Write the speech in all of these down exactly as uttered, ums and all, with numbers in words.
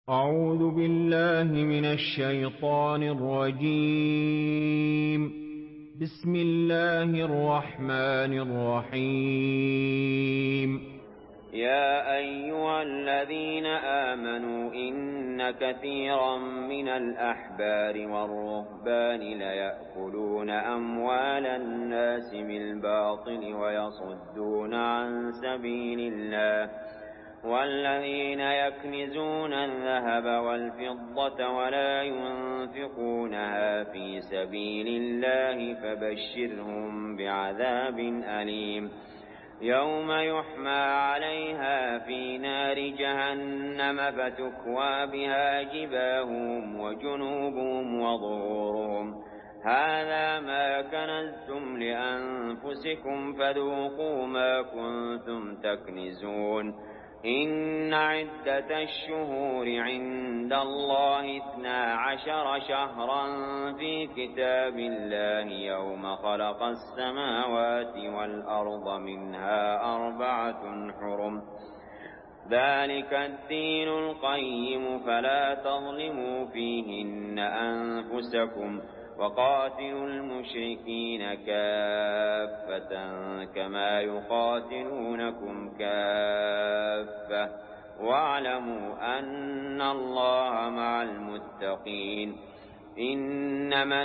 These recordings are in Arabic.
أعوذ بالله من الشيطان الرجيم. بسم الله الرحمن الرحيم. يا أيها الذين آمنوا إن كثيرا من الأحبار والرهبان ليأكلون أموال الناس بالباطل ويصدون عن سبيل الله، والذين يكنزون الذهب والفضة ولا ينفقونها في سبيل الله فبشرهم بعذاب أليم، يوم يحمى عليها في نار جهنم فتكوى بها جباههم وجنوبهم وظهورهم، هذا ما كنزتم لأنفسكم فذوقوا ما كنتم تكنزون. إن عدة الشهور عند الله اثنا عشر شهرا في كتاب الله يوم خلق السماوات والأرض منها أربعة حرم، ذلك الدين القيم فلا تظلموا فيهن أنفسكم، وقاتلوا المشركين كافة كما يقاتلونكم كافة، واعلموا أن الله مع المتقين. إنما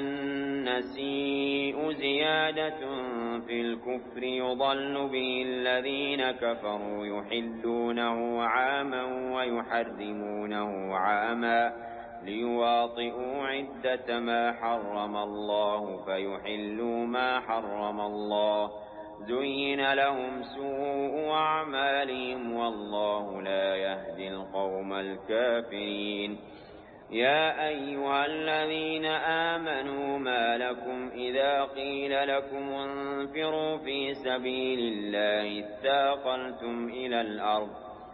النسيء زيادة في الكفر يضل به الذين كفروا يحلونه عاما ويحرمونه عاما ليواطئوا عدة ما حرم الله فيحلوا ما حرم الله، زين لهم سوء أعمالهم والله لا يهدي القوم الكافرين. يا أيها الذين آمنوا ما لكم إذا قيل لكم انفروا في سبيل الله اثاقلتم إلى الأرض،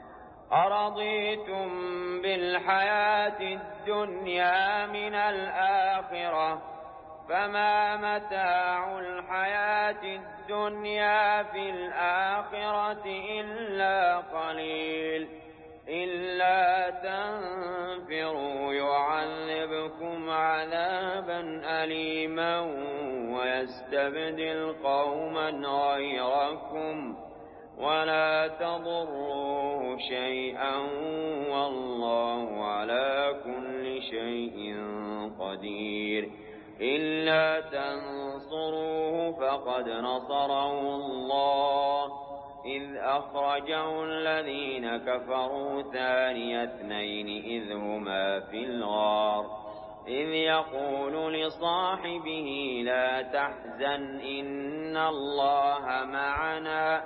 أرضيتم بالحياة الدنيا من الآخرة، فما متاع الحياة الدنيا في الآخرة إلا قليل، إلا تنفروا يعذبكم عذابا أليما ويستبدل قوما غيركم ولا تضروه شيئا والله على كل شيء قدير. إلا تنصروه فقد نصره الله إذ أخرجه الذين كفروا ثاني اثنين إذ هما في الغار إذ يقول لصاحبه لا تحزن إن الله معنا،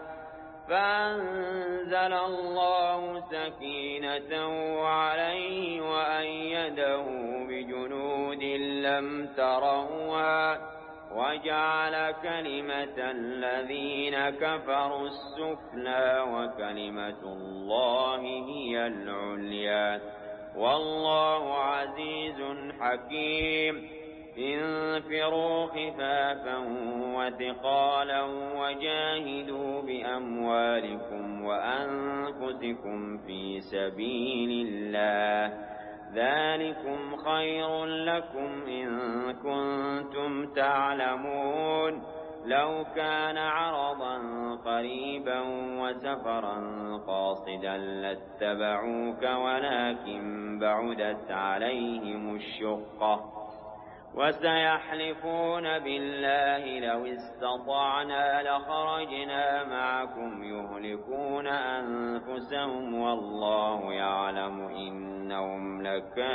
فأنزل الله سكينته عليه وأيده بجنود لم تروها وجعل كلمة الذين كفروا السفلى وكلمة الله هي العليا، والله عزيز حكيم. انفروا خفافا وثقالا وجاهدوا بأموالكم وأنفسكم في سبيل الله، ذلكم خير لكم إن كنتم تعلمون. لو كان عرضا قريبا وسفرا قاصدا لاتبعوك ولكن بعدت عليهم الشقة، وسيحلفون بالله لو استطعنا لخرجنا معكم يهلكون أنفسهم والله يعلم إنهم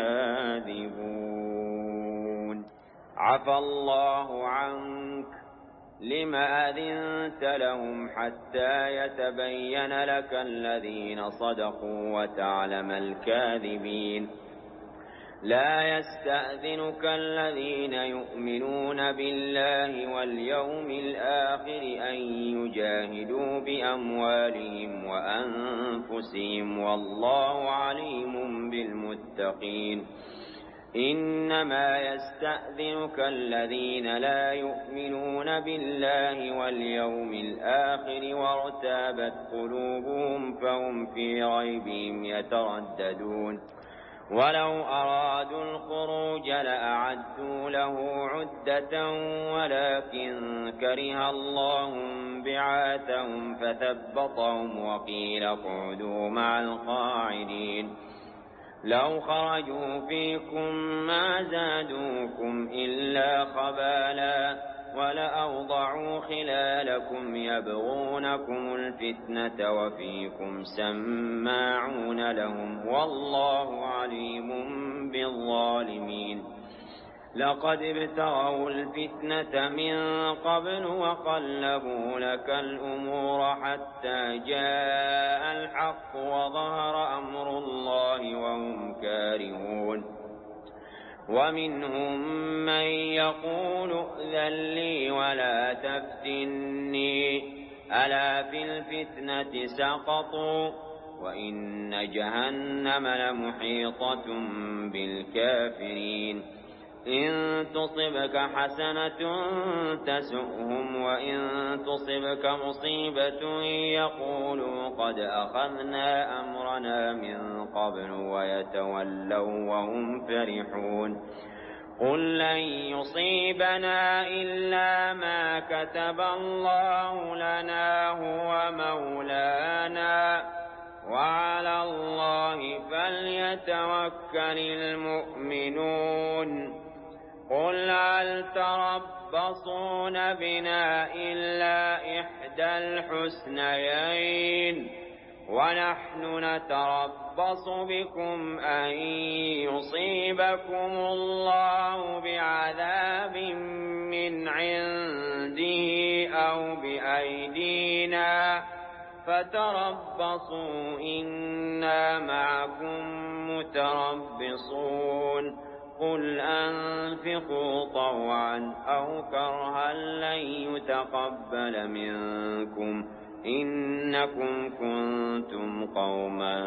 لكاذبون. عفى الله عنك لم أذنت لهم حتى يتبين لك الذين صدقوا وتعلم الكاذبين. لا يستأذنك الذين يؤمنون بالله واليوم الآخر أن يجاهدوا بأموالهم وأنفسهم والله عليم بالمتقين. إنما يستأذنك الذين لا يؤمنون بالله واليوم الآخر وارتابت قلوبهم فهم في ريبهم يترددون. ولو أرادوا الخروج لأعدوا له عدة ولكن كره الله بعاثهم فثبطهم وقيل اقعدوا مع القاعدين لو خرجوا فيكم ما زادوكم إلا خبالا ولأوضعوا خلالكم يبغونكم الفتنة وفيكم سماعون لهم والله عليم بالظالمين لقد ابتغوا الفتنة من قبل وقلبوا لك الأمور حتى جاء الحق وظهر أمر الله وهم كارهون ومنهم من يقول ائذن لي ولا تفتني ألا في الفتنة سقطوا وإن جهنم لمحيطة بالكافرين إن تصبك حسنة تسؤهم وإن تصبك مصيبة يقولوا قد أخذنا أمرنا من قبل ويتولوا وهم فرحون قل لن يصيبنا إلا ما كتب الله لنا هو مولانا وعلى الله فليتوكل المؤمنون قل هل تربصون بنا إلا إحدى الحسنيين ونحن نتربص بكم أن يصيبكم الله بعذاب من عنده أو بأيدينا فتربصوا إنا معكم متربصون قل أنفقوا طوعا أو كرها لن يتقبل منكم إنكم كنتم قوما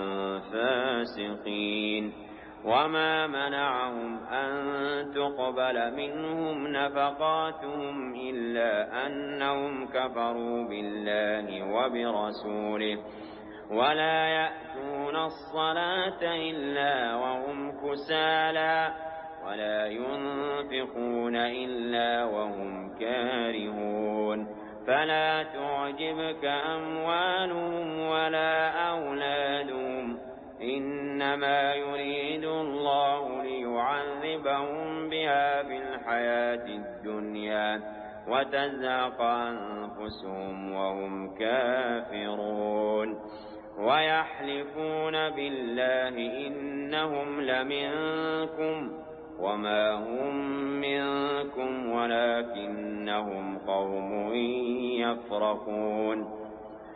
فاسقين وما منعهم أن تقبل منهم نفقاتهم إلا أنهم كفروا بالله وبرسوله ولا يأتون الصلاة إلا وهم كسالى ولا ينفقون إلا وهم كارهون فلا تعجبك أموالهم ولا أولادهم إنما يريد الله ليعذبهم بها في الحياة الدنيا وتزهق أنفسهم وهم كافرون ويحلفون بالله إنهم لمنكم وما هم منكم ولكنهم قوم يفرقون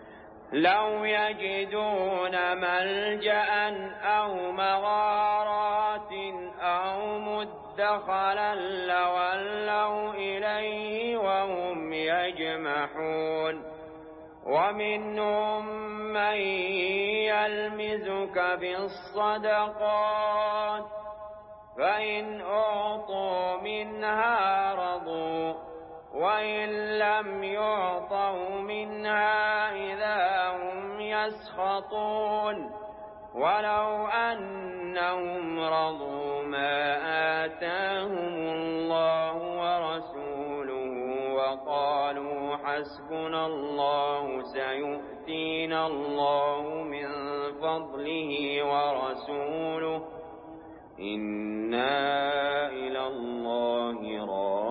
لو يجدون ملجأ أو مغارات أو مدخلا لولوا إليه وهم يجمحون ومنهم من يلمزك في الصدقات فإن أعطوا منها رضوا وإن لم يعطوا منها إذا هم يسخطون ولو أنهم رضوا ما آتاهم الله ورسوله وقالوا حسبنا الله سيؤتينا الله من فضله ورسوله إنا إلى الله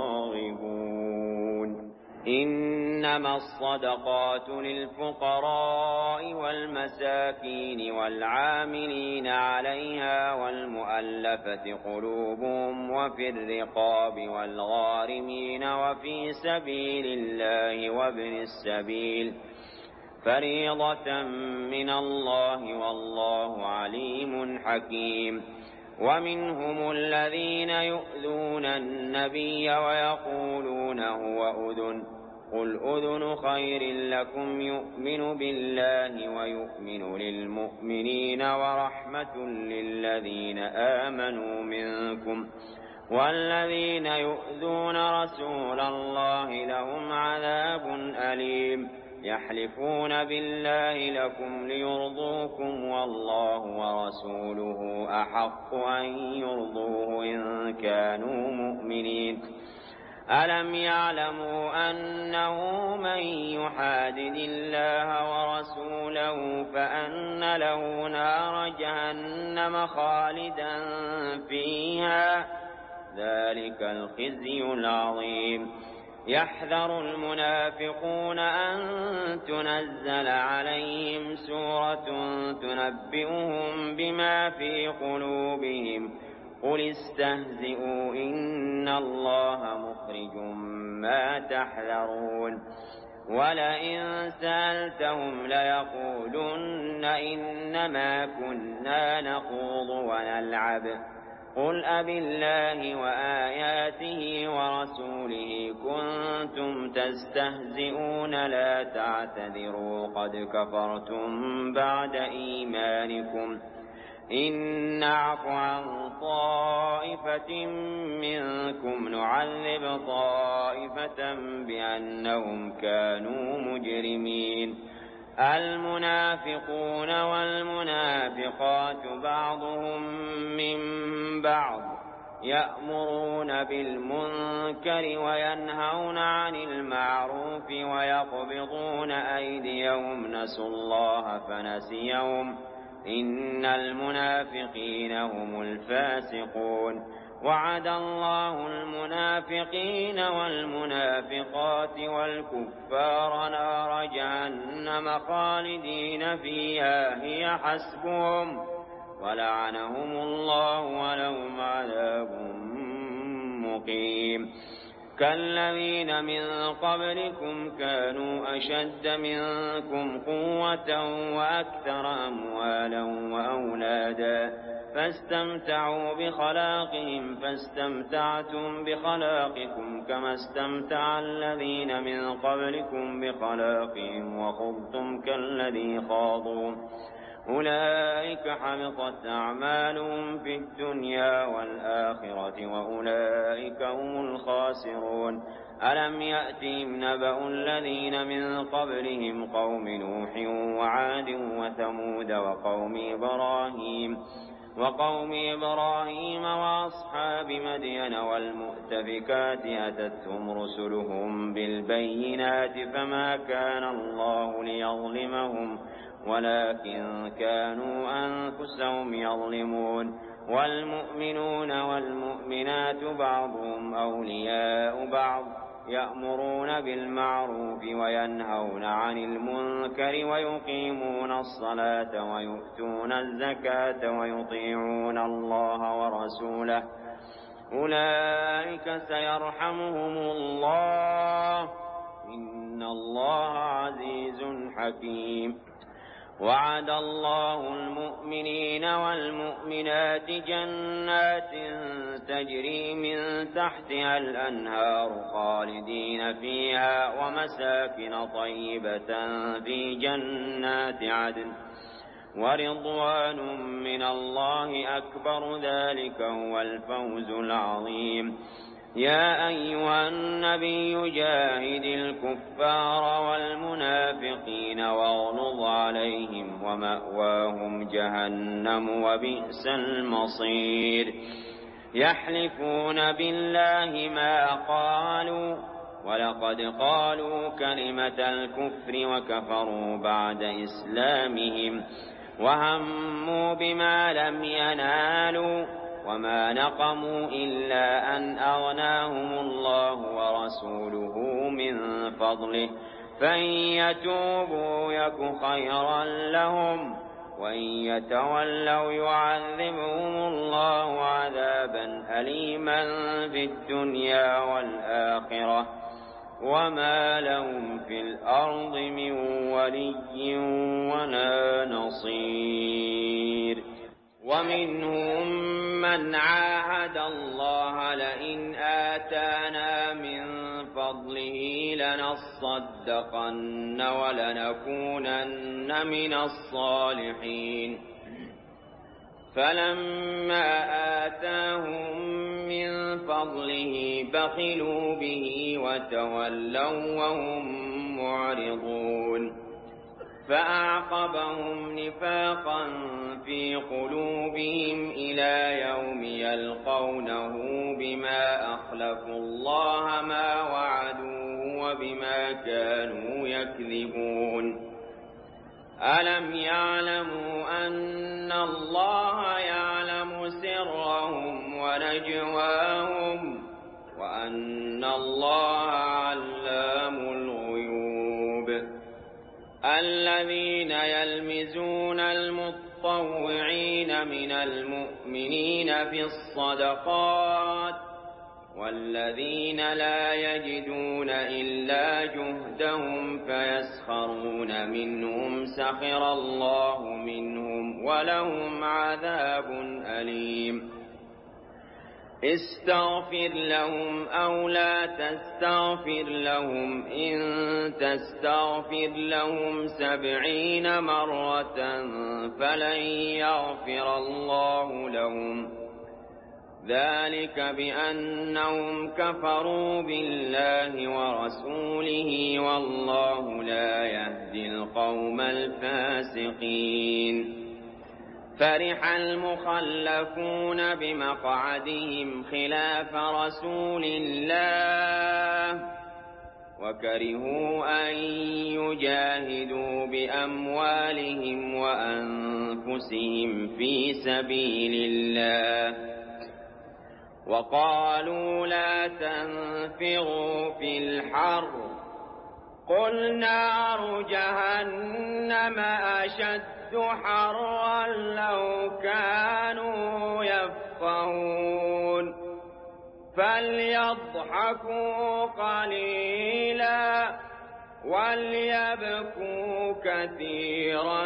راغبون إنما الصدقات للفقراء والمساكين والعاملين عليها والمؤلفة قلوبهم وفي الرقاب والغارمين وفي سبيل الله وابن السبيل فريضة من الله والله عليم حكيم ومنهم الذين يؤذون النبي ويقولون هو أذن قل أذن خير لكم يؤمن بالله ويؤمن للمؤمنين ورحمة للذين آمنوا منكم والذين يؤذون رسول الله لهم عذاب أليم يحلفون بالله لكم ليرضوكم والله ورسوله أحق أن يرضوه إن كانوا مؤمنين ألم يعلموا أنه من يحادد الله ورسوله فأن له نار جهنم خالدا فيها ذلك الخزي العظيم يحذر المنافقون أن تنزل عليهم سورة تنبئهم بما في قلوبهم قل استهزئوا إن الله مخرج ما تحذرون ولئن سألتهم ليقولن إنما كنا نخوض ونلعب قل أبالله وآياته ورسوله كنتم تستهزئون لا تعتذروا قد كفرتم بعد إيمانكم إن نعف عن طائفة منكم نعذب طائفة بأنهم كانوا مجرمين المنافقون والمنافقات بعضهم من بعض يأمرون بالمنكر وينهون عن المعروف ويقبضون أيديهم نسوا الله فنسيهم إن المنافقين هم الفاسقون وعد الله المنافقين والمنافقات والكفار نار جهنم خالدين فيها هي حسبهم ولعنهم الله ولهم عذاب مقيم كالذين من قبلكم كانوا أشد منكم قوة وأكثر أموالا وأولادا فاستمتعوا بخلاقهم فاستمتعتم بخلاقكم كما استمتع الذين من قبلكم بخلاقهم وخضتم كالذي خاضوا أولئك حبطت أعمالهم في الدنيا والآخرة وأولئك هم الخاسرون ألم يأتهم نبأ الذين من قبلهم قوم نوح وعاد وثمود وقوم إبراهيم وقوم إبراهيم وأصحاب مدين والمؤتفكات أتتهم رسلهم بالبينات فما كان الله ليظلمهم ولكن كانوا أنفسهم يظلمون والمؤمنون والمؤمنات بعضهم أولياء بعض يأمرون بالمعروف وينهون عن المنكر ويقيمون الصلاة ويؤتون الزكاة ويطيعون الله ورسوله أولئك سيرحمهم الله إن الله عزيز حكيم وعد الله المؤمنين والمؤمنات جنات تجري من تحتها الأنهار خالدين فيها ومساكن طيبة في جنات عدن ورضوان من الله أكبر ذلك هو الفوز العظيم يا أيها النبي جاهد الكفار والمنافقين واغلظ عليهم ومأواهم جهنم وبئس المصير يحلفون بالله ما قالوا ولقد قالوا كلمة الكفر وكفروا بعد إسلامهم وهموا بما لم ينالوا وما نقموا إلا أن أغناهم الله ورسوله من فضله فإن يتوبوا يك خيرا لهم وإن يتولوا يعذبهم الله عذابا أليما في الدنيا والآخرة وما لهم في الأرض من ولي ولا نصير ومنهم من عاهد الله لئن آتانا من فضله لنصدقن ولنكونن من الصالحين فلما آتاهم من فضله بخلوا به وتولوا وهم معرضون فأعقبهم نفاقا في قلوبهم إلى يوم يلقونه بما أخلفوا الله ما وعدوه وبما كانوا يكذبون ألم يعلموا أن الله يعلم سرهم ونجواهم وأن الله علام الغيوب الذين يلمزون المطوعين من المؤمنين في الصدقات والذين لا يجدون إلا جهدهم فيسخرون منهم سخر الله منهم ولهم عذاب أليم استغفر لهم أو لا تستغفر لهم إن تستغفر لهم سبعين مرة فلن يغفر الله لهم ذلك بأنهم كفروا بالله ورسوله والله لا يهدي القوم الفاسقين فرح المخلفون بمقعدهم خلاف رسول الله وكرهوا أن يجاهدوا بأموالهم وأنفسهم في سبيل الله وقالوا لا تنفروا في الحر قل نار جهنم أشد حرا لو كانوا يفقهون فليضحكوا قليلا وليبكوا كثيرا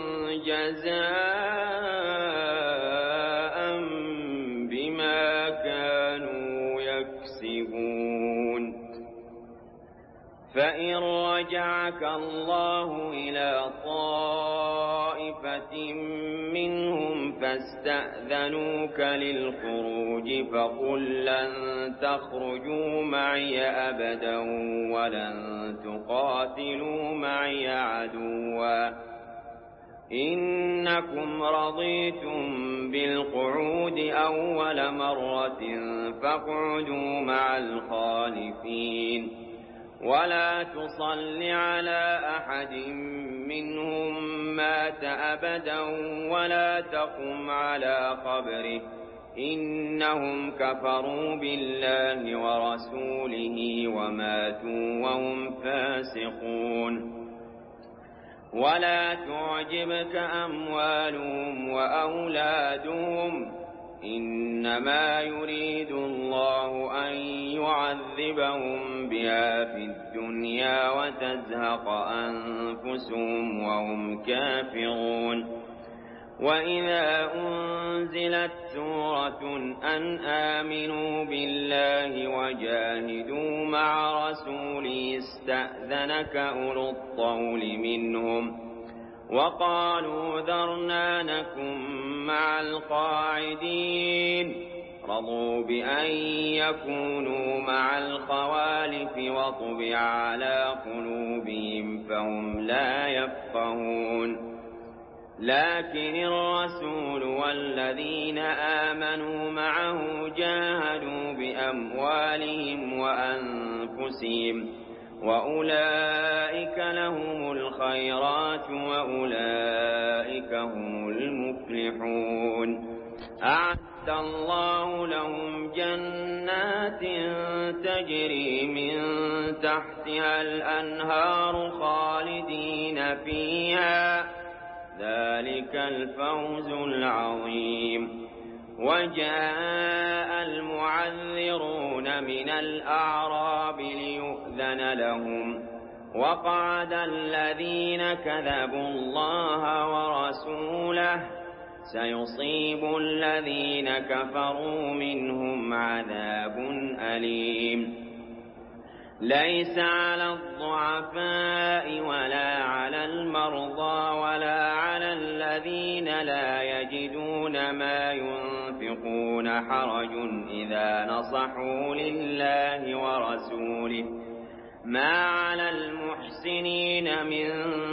جزاء بما كانوا يكسبون فإن رجعك الله إلى طائفة منهم فاستأذنوك للخروج فقل لن تخرجوا معي أبدا ولن تقاتلوا معي عدوا إنكم رضيتم بالقعود أول مرة فاقعدوا مع الخالفين ولا تصل على أحد منهم مات أبدا ولا تقم على قبره إنهم كفروا بالله ورسوله وماتوا وهم فاسقون ولا تعجبك أموالهم وأولادهم إنما يريد الله أن يعذبهم بها في الدنيا وتزهق أنفسهم وهم كافرون وإذا أنزلت سورة أن آمنوا بالله وجاهدوا مع رسوله استأذنك أولو الطول منهم وقالوا ذرنا نكن مع القاعدين رضوا بأن يكونوا مع الخوالف وطبع على قلوبهم فهم لا يفقهون لكن الرسول والذين آمنوا معه جاهدوا بأموالهم وأنفسهم وأولئك لهم الخيرات وأولئك هم المفلحون أعد الله لهم جنات تجري من تحتها الأنهار خالدين فيها ذلك الفوز العظيم وجاء المعذرون من الأعراب ليؤذن لهم وقعد الذين كذبوا الله ورسوله سيصيب الذين كفروا منهم عذاب أليم ليس على الضعفاء ولا على المرضى ولا على الذين لا يجدون ما ينفقون حرج إذا نصحوا لله ورسوله ما على المحسنين من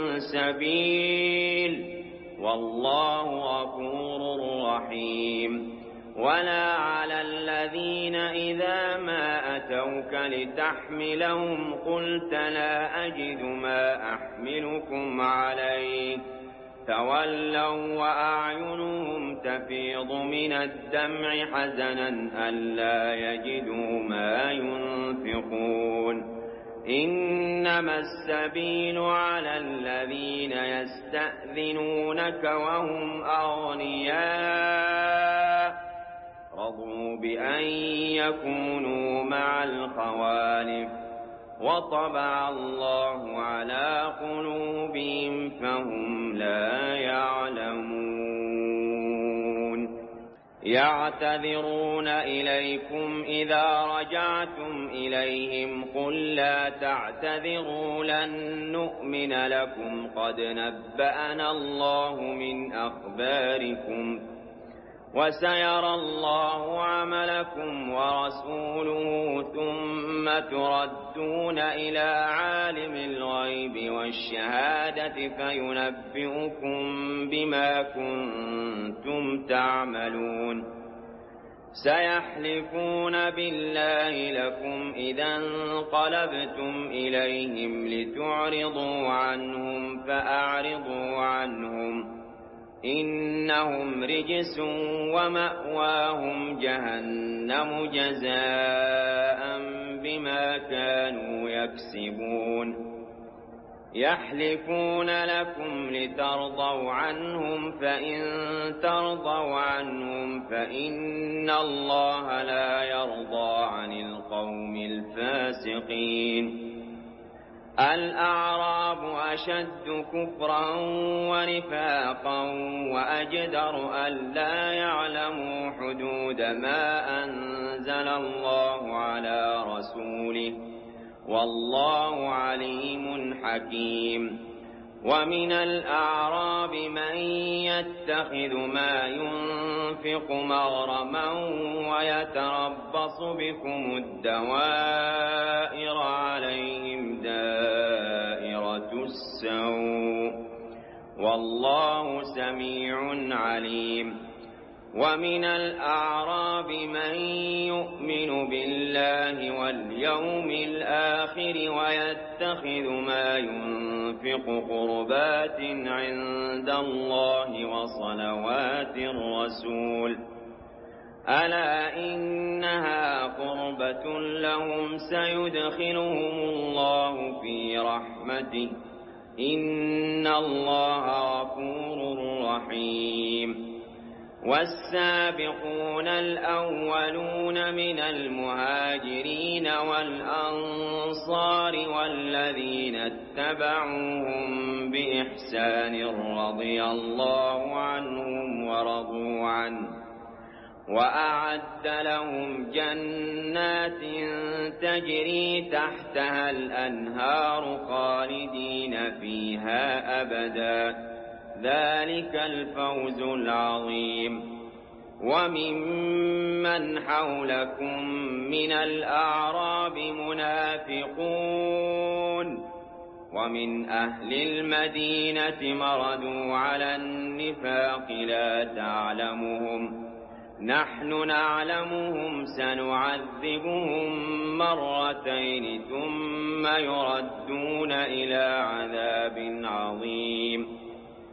سبيل والله غفور رحيم. ولا على الذين إذا ما أتوك لتحملهم قلت لا أجد ما أحملكم عليه تولوا وأعينهم تفيض من الدمع حزنا ألا يجدوا ما ينفقون. إنما السبيل على الذين يستأذنونك وهم أغنياء رضوا بأن يكونوا مع الخوالف وطبع الله على قلوبهم فهم لا يعلمون. يعتذرون إليكم إذا رجعتم إليهم قل لا تعتذروا لن نؤمن لكم قد نبأنا الله من أخباركم وسيرى الله عملكم ورسوله ثم تردون إلى عالم الغيب والشهادة فينبئكم بما كنتم تعملون. سيحلفون بالله لكم إذا انقلبتم إليهم لتعرضوا عنهم فأعرضوا عنهم إنهم رجس ومأواهم جهنم جزاء بما كانوا يكسبون. يحلفون لكم لترضوا عنهم فإن ترضوا عنهم فإن الله لا يرضى عن القوم الفاسقين. الأعراب أشد كفرا ونفاقا وأجدر ألا يعلموا حدود ما أنزل الله على رسوله والله عليم حكيم. ومن الأعراب من يتخذ ما ينفق مغرما ويتربص بكم الدوائر عليهم دائرة السوء والله سميع عليم. ومن الأعراب من يؤمن بالله واليوم الآخر ويتخذ ما ينفق قربات عند الله وصلوات الرسول ألا إنها قربة لهم سيدخلهم الله في رحمته إن الله غفور رحيم. والسابقون الأولون من المهاجرين والأنصار والذين اتبعوهم بإحسان رضي الله عنهم ورضوا عنه وأعد لهم جنات تجري تحتها الأنهار خالدين فيها أبدا ذلك الفوز العظيم. وممن حولكم من الأعراب منافقون ومن أهل المدينة مردوا على النفاق لا تعلمهم نحن نعلمهم سنعذبهم مرتين ثم يردون إلى عذاب عظيم.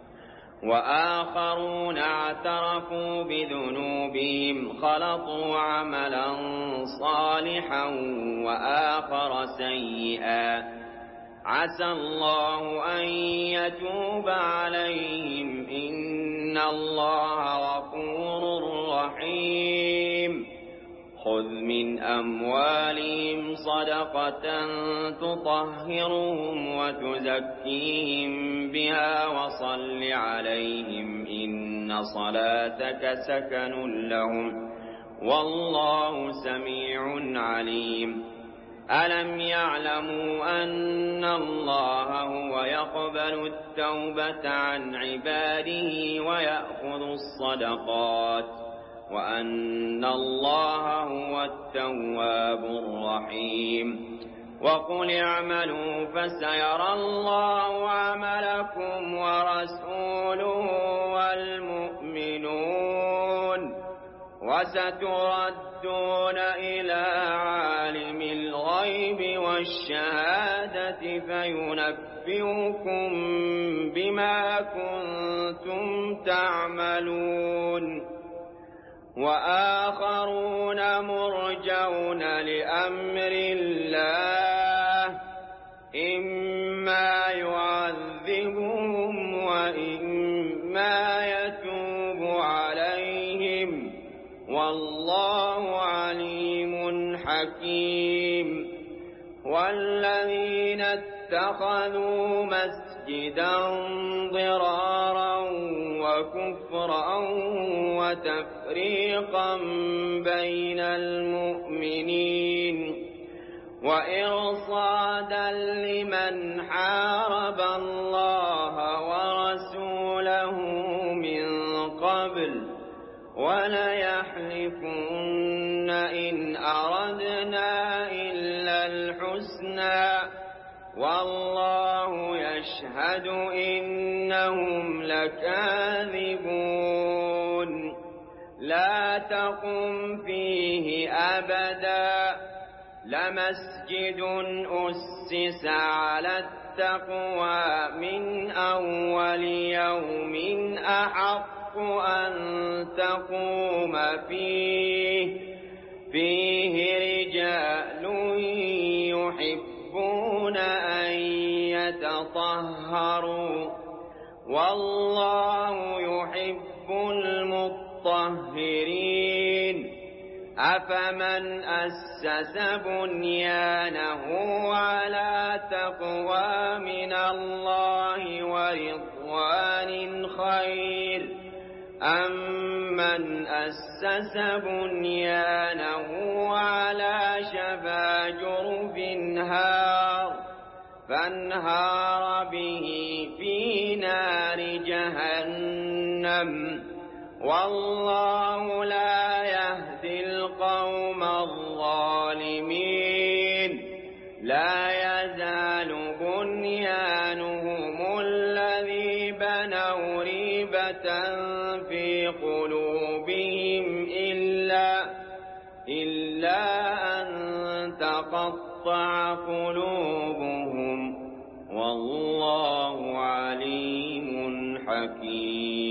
وآخرون اعترفوا بذنوبهم خلطوا عملا صالحا وآخر سيئا عسى الله أن يتوب عليهم إن الله غفور رحيم. خذ من أموالهم صدقة تطهرهم وتزكيهم بها وصل عليهم إن صلاتك سكن لهم والله سميع عليم. ألم يعلموا أن الله هو يقبل التوبة عن عباده ويأخذ الصدقات وأن الله هو التواب الرحيم. وقل اعملوا فسيرى الله عملكم ورسوله والمؤمنون وستردون إلى عالم الغيب والشهادة فينبئكم بما كنتم تعملون وآخرون مرجون لأمر الله إما يعذبهم وإما يتوب عليهم والله عليم حكيم والذين اتخذوا مسجدا ضرارا وكفرا وتفريقا بين المؤمنين وإرصادا لمن حارب الله ورسوله من قبل وليحلفن إن أردنا إلا الحسنى والله يشهد إنهم لكاذبون لا تقم فيه أبدا لمسجد أسس على التقوى من أول يوم أحق أن تقوم فيه فيه رجال يحبون أن يتطهروا والله يحب المطهرين أفمن أسس بنيانه على تقوى من الله ورضوان خير أمن أسس بنيانه على شفا جرف هار فانهار به في نار جهنم والله لا يهدي القوم الظالمين لا يزال بنيانهم الذي بنوا ريبة في قلوبهم إلا, إلا أن تقطع قلوبهم والله عليم حكيم